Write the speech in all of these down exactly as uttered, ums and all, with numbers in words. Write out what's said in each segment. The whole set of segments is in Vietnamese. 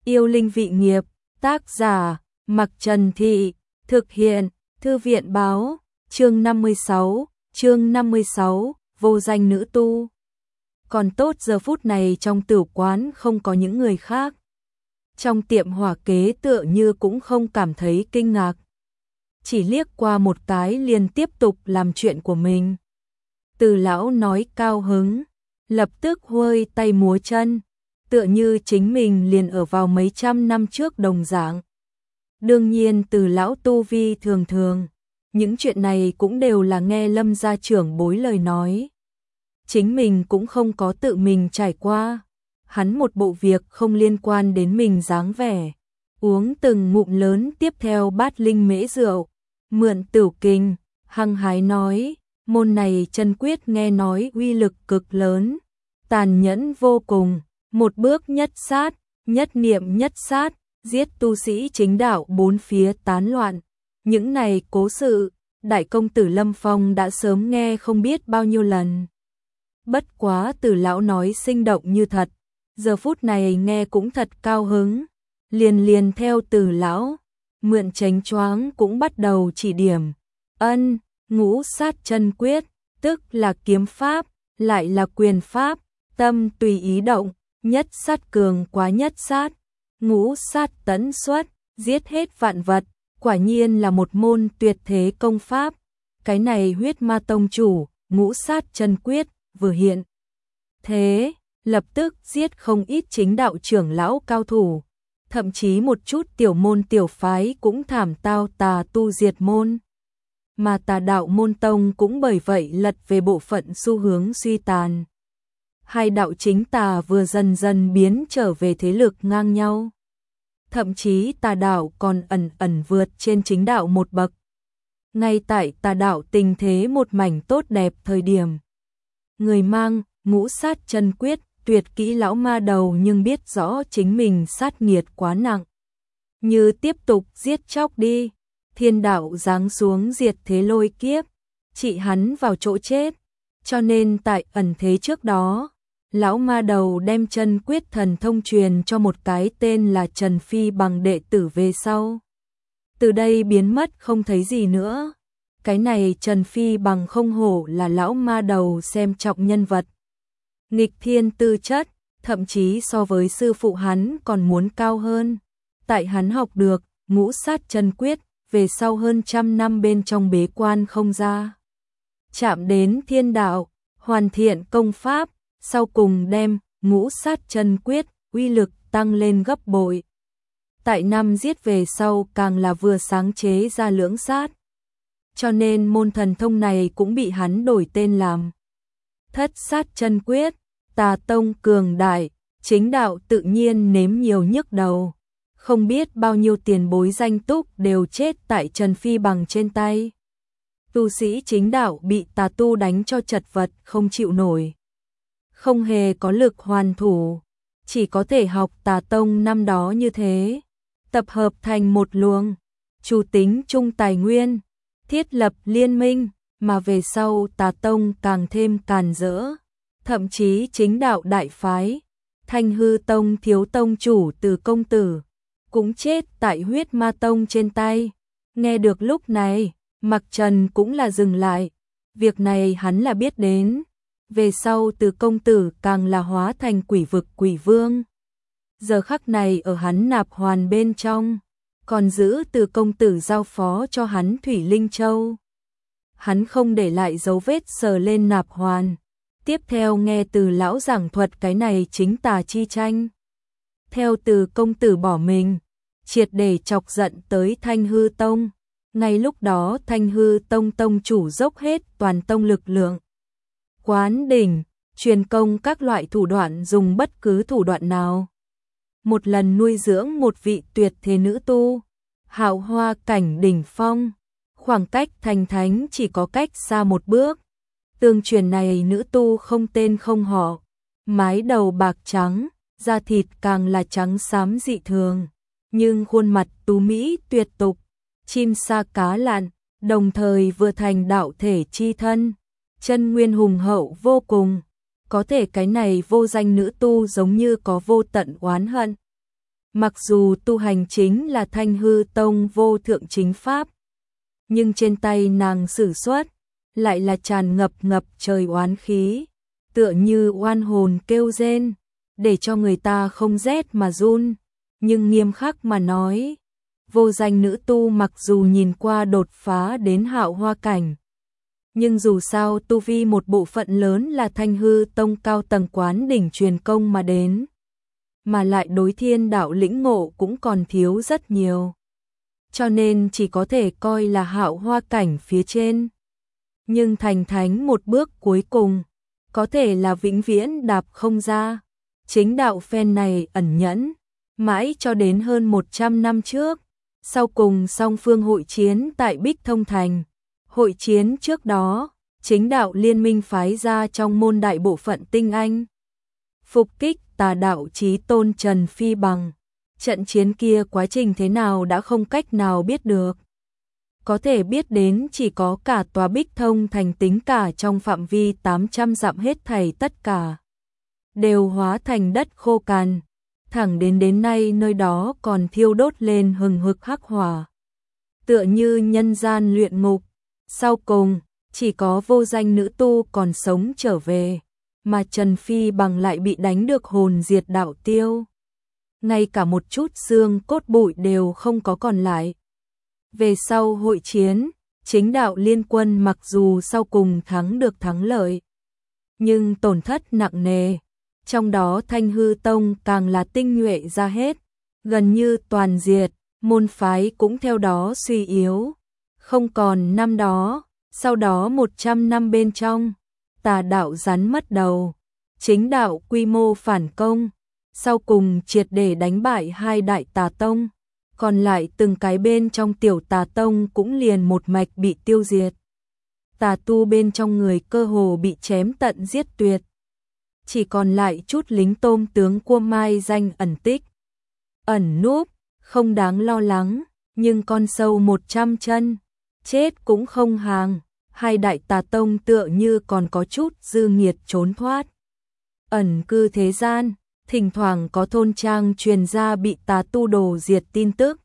Yêu linh vị nghiệp, tác giả, Mặc Trần Thị, thực hiện, Thư viện báo, chương năm mươi sáu, chương năm mươi sáu, vô danh nữ tu. Còn tốt giờ phút này trong tử quán không có những người khác. Trong tiệm hỏa kế tựa như cũng không cảm thấy kinh ngạc. Chỉ liếc qua một cái liền tiếp tục làm chuyện của mình. Từ lão nói cao hứng, lập tức huôi tay múa chân, tựa như chính mình liền ở vào mấy trăm năm trước đồng dạng. Đương nhiên từ lão tu vi thường thường, những chuyện này cũng đều là nghe Lâm gia trưởng bối lời nói. Chính mình cũng không có tự mình trải qua, hắn một bộ việc không liên quan đến mình dáng vẻ. Uống từng ngụm lớn tiếp theo bát linh mễ rượu, mượn tửu kinh, hăng hái nói, môn này chân quyết nghe nói uy lực cực lớn, tàn nhẫn vô cùng, một bước nhất sát, nhất niệm nhất sát, giết tu sĩ chính đạo bốn phía tán loạn. Những này cố sự, đại công tử Lâm Phong đã sớm nghe không biết bao nhiêu lần. Bất quá từ lão nói sinh động như thật, giờ phút này nghe cũng thật cao hứng, liền liền theo từ lão, mượn chánh choáng cũng bắt đầu chỉ điểm. Ân, ngũ sát chân quyết, tức là kiếm pháp, lại là quyền pháp, tâm tùy ý động, nhất sát cường quá nhất sát, ngũ sát tấn xuất, giết hết vạn vật, quả nhiên là một môn tuyệt thế công pháp. Cái này huyết ma tông chủ, ngũ sát chân quyết, vừa hiện thế, lập tức giết không ít chính đạo trưởng lão cao thủ, thậm chí một chút tiểu môn tiểu phái cũng thảm tao tà tu diệt môn. Mà tà đạo môn tông cũng bởi vậy lật về bộ phận xu hướng suy tàn. Hai đạo chính tà vừa dần dần biến trở về thế lực ngang nhau. Thậm chí tà đạo còn ẩn ẩn vượt trên chính đạo một bậc. Ngay tại tà đạo tình thế một mảnh tốt đẹp thời điểm, người mang ngũ sát chân quyết tuyệt kỹ lão ma đầu nhưng biết rõ chính mình sát nghiệt quá nặng. Như tiếp tục giết chóc đi, thiên đạo giáng xuống diệt thế lôi kiếp, trị hắn vào chỗ chết. Cho nên tại ẩn thế trước đó, lão ma đầu đem chân quyết thần thông truyền cho một cái tên là Trần Phi bằng đệ tử về sau. Từ đây biến mất không thấy gì nữa. Cái này Trần Phi bằng không hổ là lão ma đầu xem trọng nhân vật. Nghịch thiên tư chất, thậm chí so với sư phụ hắn còn muốn cao hơn. Tại hắn học được ngũ sát chân quyết, về sau hơn trăm năm bên trong bế quan không ra. Chạm đến thiên đạo, hoàn thiện công pháp, sau cùng đem ngũ sát chân quyết, uy lực tăng lên gấp bội. Tại năm giết về sau càng là vừa sáng chế ra lưỡng sát. Cho nên môn thần thông này cũng bị hắn đổi tên làm thất sát chân quyết. Tà tông cường đại, chính đạo tự nhiên nếm nhiều nhức đầu. Không biết bao nhiêu tiền bối danh túc đều chết tại Trần Phi bằng trên tay. Tu sĩ chính đạo bị tà tu đánh cho chật vật không chịu nổi. Không hề có lực hoàn thủ, chỉ có thể học tà tông năm đó như thế. Tập hợp thành một luồng, chủ tính chung tài nguyên, thiết lập liên minh, mà về sau tà tông càng thêm càn rỡ. Thậm chí chính đạo đại phái, Thanh Hư Tông thiếu tông chủ Từ công tử, cũng chết tại huyết ma tông trên tay. Nghe được lúc này, Mặc Trần cũng là dừng lại. Việc này hắn là biết đến. Về sau Từ công tử càng là hóa thành quỷ vực quỷ vương. Giờ khắc này ở hắn nạp hoàn bên trong, còn giữ Từ công tử giao phó cho hắn Thủy Linh Châu. Hắn không để lại dấu vết sờ lên nạp hoàn. Tiếp theo nghe từ lão giảng thuật cái này chính tà chi tranh. Theo Từ công tử bỏ mình, triệt để chọc giận tới Thanh Hư Tông. Ngay lúc đó Thanh Hư Tông tông chủ dốc hết toàn tông lực lượng. Quán đỉnh, truyền công các loại thủ đoạn dùng bất cứ thủ đoạn nào. Một lần nuôi dưỡng một vị tuyệt thế nữ tu, hào hoa cảnh đỉnh phong. Khoảng cách thành thánh chỉ có cách xa một bước. Tương truyền này nữ tu không tên không họ, mái đầu bạc trắng, da thịt càng là trắng xám dị thường, nhưng khuôn mặt tú mỹ tuyệt tục, chim sa cá lặn, đồng thời vừa thành đạo thể chi thân, chân nguyên hùng hậu vô cùng. Có thể cái này vô danh nữ tu giống như có vô tận oán hận. Mặc dù tu hành chính là Thanh Hư Tông vô thượng chính pháp, nhưng trên tay nàng sử xuất lại là tràn ngập ngập trời oán khí, tựa như oan hồn kêu rên, để cho người ta không rét mà run. Nhưng nghiêm khắc mà nói, vô danh nữ tu mặc dù nhìn qua đột phá đến hạo hoa cảnh, nhưng dù sao tu vi một bộ phận lớn là Thanh Hư Tông cao tầng quán đỉnh truyền công mà đến, mà lại đối thiên đạo lĩnh ngộ cũng còn thiếu rất nhiều, cho nên chỉ có thể coi là hạo hoa cảnh phía trên. Nhưng thành thánh một bước cuối cùng, có thể là vĩnh viễn đạp không ra. Chính đạo phen này ẩn nhẫn, mãi cho đến hơn một trăm năm trước, sau cùng song phương hội chiến tại Bích Thông Thành. Hội chiến trước đó, chính đạo liên minh phái ra trong môn đại bộ phận tinh anh, phục kích tà đạo chí tôn Trần Phi Bằng. Trận chiến kia quá trình thế nào đã không cách nào biết được. Có thể biết đến chỉ có cả tòa Bích Thông Thành, tính cả trong phạm vi tám trăm dặm hết thảy tất cả đều hóa thành đất khô cằn, thẳng đến đến nay nơi đó còn thiêu đốt lên hừng hực hắc hỏa, tựa như nhân gian luyện ngục. Sau cùng, chỉ có vô danh nữ tu còn sống trở về, mà Trần Phi Bằng lại bị đánh được hồn diệt đạo tiêu. Ngay cả một chút xương cốt bụi đều không có còn lại. Về sau hội chiến, chính đạo liên quân mặc dù sau cùng thắng được thắng lợi, nhưng tổn thất nặng nề. Trong đó Thanh Hư Tông càng là tinh nhuệ ra hết, gần như toàn diệt, môn phái cũng theo đó suy yếu, không còn năm đó. Sau đó một trăm năm bên trong, tà đạo rắn mất đầu, chính đạo quy mô phản công, sau cùng triệt để đánh bại hai đại tà tông, còn lại từng cái bên trong tiểu tà tông cũng liền một mạch bị tiêu diệt. Tà tu bên trong người cơ hồ bị chém tận giết tuyệt, chỉ còn lại chút lính tôm tướng cua mai danh ẩn tích, ẩn núp, không đáng lo lắng, nhưng con sâu một trăm chân, chết cũng không hàng. Hai đại tà tông tựa như còn có chút dư nghiệt trốn thoát, ẩn cư thế gian, thỉnh thoảng có thôn trang truyền ra bị tà tu đồ diệt tin tức.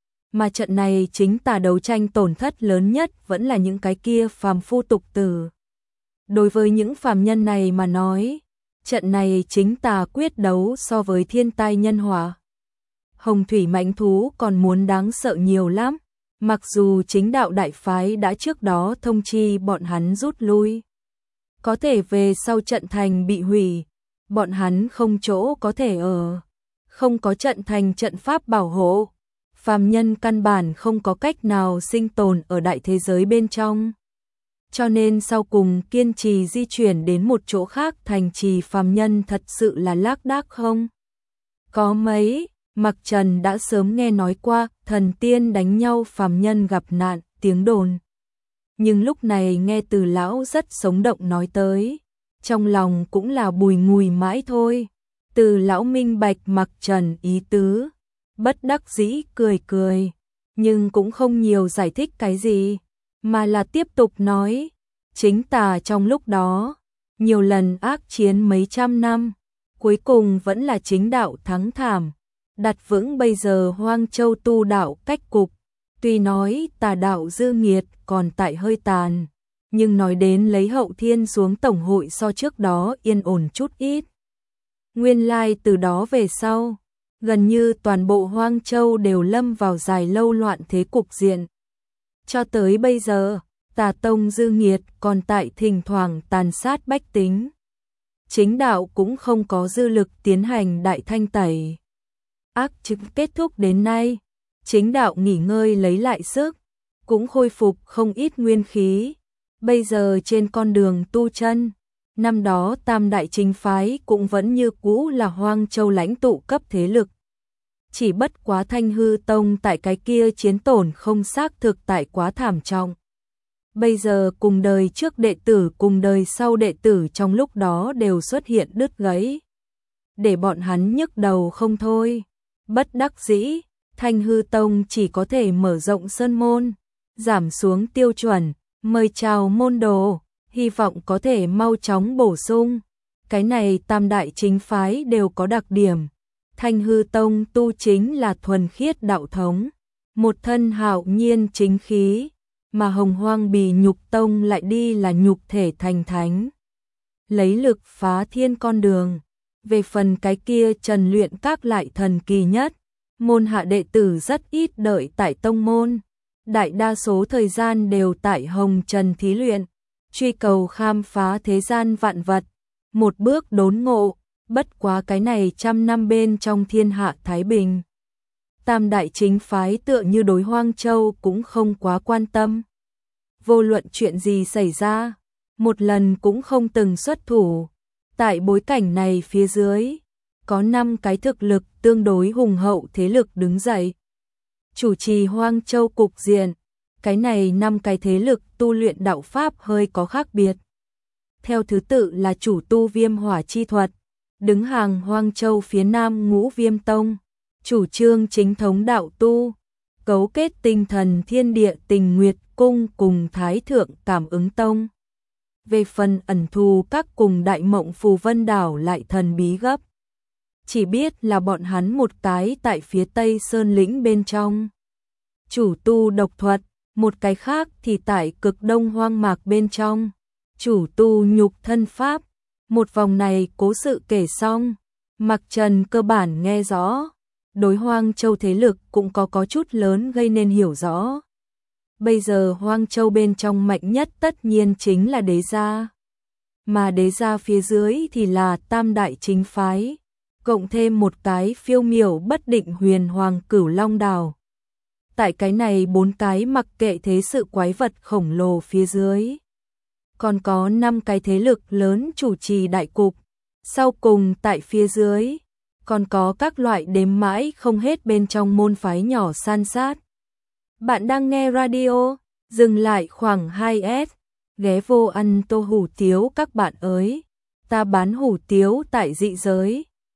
Mà trận này chính tà đấu tranh tổn thất lớn nhất vẫn là những cái kia phàm phu tục tử. Đối với những phàm nhân này mà nói, trận này chính tà quyết đấu so với thiên tai nhân họa, hồng thủy mãnh thú còn muốn đáng sợ nhiều lắm. Mặc dù chính đạo đại phái đã trước đó thông chi bọn hắn rút lui, có thể về sau trận thành bị hủy, bọn hắn không chỗ có thể ở, không có trận thành trận pháp bảo hộ, phàm nhân căn bản không có cách nào sinh tồn ở đại thế giới bên trong. Cho nên sau cùng kiên trì di chuyển đến một chỗ khác thành trì phàm nhân thật sự là lác đác không? Có mấy. Mặc Trần đã sớm nghe nói qua thần tiên đánh nhau phàm nhân gặp nạn, tiếng đồn. Nhưng lúc này nghe từ lão rất sống động nói tới, trong lòng cũng là bùi ngùi mãi thôi. Từ lão minh bạch Mặc Trần ý tứ, bất đắc dĩ cười cười, nhưng cũng không nhiều giải thích cái gì, mà là tiếp tục nói, chính tà trong lúc đó, nhiều lần ác chiến mấy trăm năm, cuối cùng vẫn là chính đạo thắng thảm. Đặt vững bây giờ Hoang Châu tu đạo cách cục, tuy nói tà đạo dư nghiệt còn tại hơi tàn, nhưng nói đến lấy hậu thiên xuống tổng hội so trước đó yên ổn chút ít. Nguyên lai từ đó về sau, gần như toàn bộ Hoang Châu đều lâm vào dài lâu loạn thế cục diện. Cho tới bây giờ, tà tông dư nghiệt còn tại thỉnh thoảng tàn sát bách tính. Chính đạo cũng không có dư lực tiến hành đại thanh tẩy. Ác chứng kết thúc đến nay, chính đạo nghỉ ngơi lấy lại sức, cũng khôi phục không ít nguyên khí. Bây giờ trên con đường tu chân, năm đó tam đại chính phái cũng vẫn như cũ là Hoang Châu lãnh tụ cấp thế lực. Chỉ bất quá Thanh Hư Tông tại cái kia chiến tổn không xác thực tại quá thảm trọng. Bây giờ cùng đời trước đệ tử cùng đời sau đệ tử trong lúc đó đều xuất hiện đứt gãy, để bọn hắn nhức đầu không thôi. Bất đắc dĩ, Thanh Hư Tông chỉ có thể mở rộng sơn môn, giảm xuống tiêu chuẩn, mời chào môn đồ, hy vọng có thể mau chóng bổ sung. Cái này tam đại chính phái đều có đặc điểm, Thanh Hư Tông tu chính là thuần khiết đạo thống, một thân hạo nhiên chính khí, mà Hồng Hoang Bì Nhục Tông lại đi là nhục thể thành thánh, lấy lực phá thiên con đường. Về phần cái kia Trần Luyện Các lại thần kỳ nhất, môn hạ đệ tử rất ít đợi tại tông môn, đại đa số thời gian đều tại Hồng Trần thí luyện, truy cầu khám phá thế gian vạn vật, một bước đốn ngộ, bất quá cái này trăm năm bên trong thiên hạ thái bình. Tam đại chính phái tựa như đối Hoang Châu cũng không quá quan tâm. Vô luận chuyện gì xảy ra, một lần cũng không từng xuất thủ. Tại bối cảnh này phía dưới, có năm cái thực lực tương đối hùng hậu thế lực đứng dậy, chủ trì Hoang Châu cục diện. Cái này năm cái thế lực tu luyện đạo pháp hơi có khác biệt. Theo thứ tự là chủ tu Viêm Hỏa chi thuật, đứng hàng Hoang Châu phía Nam Ngũ Viêm Tông, chủ trương chính thống đạo tu, cấu kết tinh thần thiên địa Tình Nguyệt Cung cùng Thái Thượng Cảm Ứng Tông. Về phần ẩn thù các cùng Đại Mộng Phù Vân Đảo lại thần bí gấp. Chỉ biết là bọn hắn một cái tại phía Tây Sơn Lĩnh bên trong, chủ tu độc thuật, một cái khác thì tại cực Đông Hoang Mạc bên trong, chủ tu nhục thân pháp. Một vòng này cố sự kể xong, Mạc Trần cơ bản nghe rõ, đối Hoang Châu thế lực cũng có có chút lớn gây nên hiểu rõ. Bây giờ Hoang Châu bên trong mạnh nhất tất nhiên chính là Đế gia, mà Đế gia phía dưới thì là tam đại chính phái, cộng thêm một cái phiêu miểu bất định Huyền Hoàng Cửu Long Đảo. Tại cái này bốn cái mặc kệ thế sự quái vật khổng lồ phía dưới, còn có năm cái thế lực lớn chủ trì đại cục, sau cùng tại phía dưới, còn có các loại đếm mãi không hết bên trong môn phái nhỏ san sát. Bạn đang nghe radio, dừng lại khoảng hai S, ghé vô ăn tô hủ tiếu các bạn ơi, ta bán hủ tiếu tại dị giới,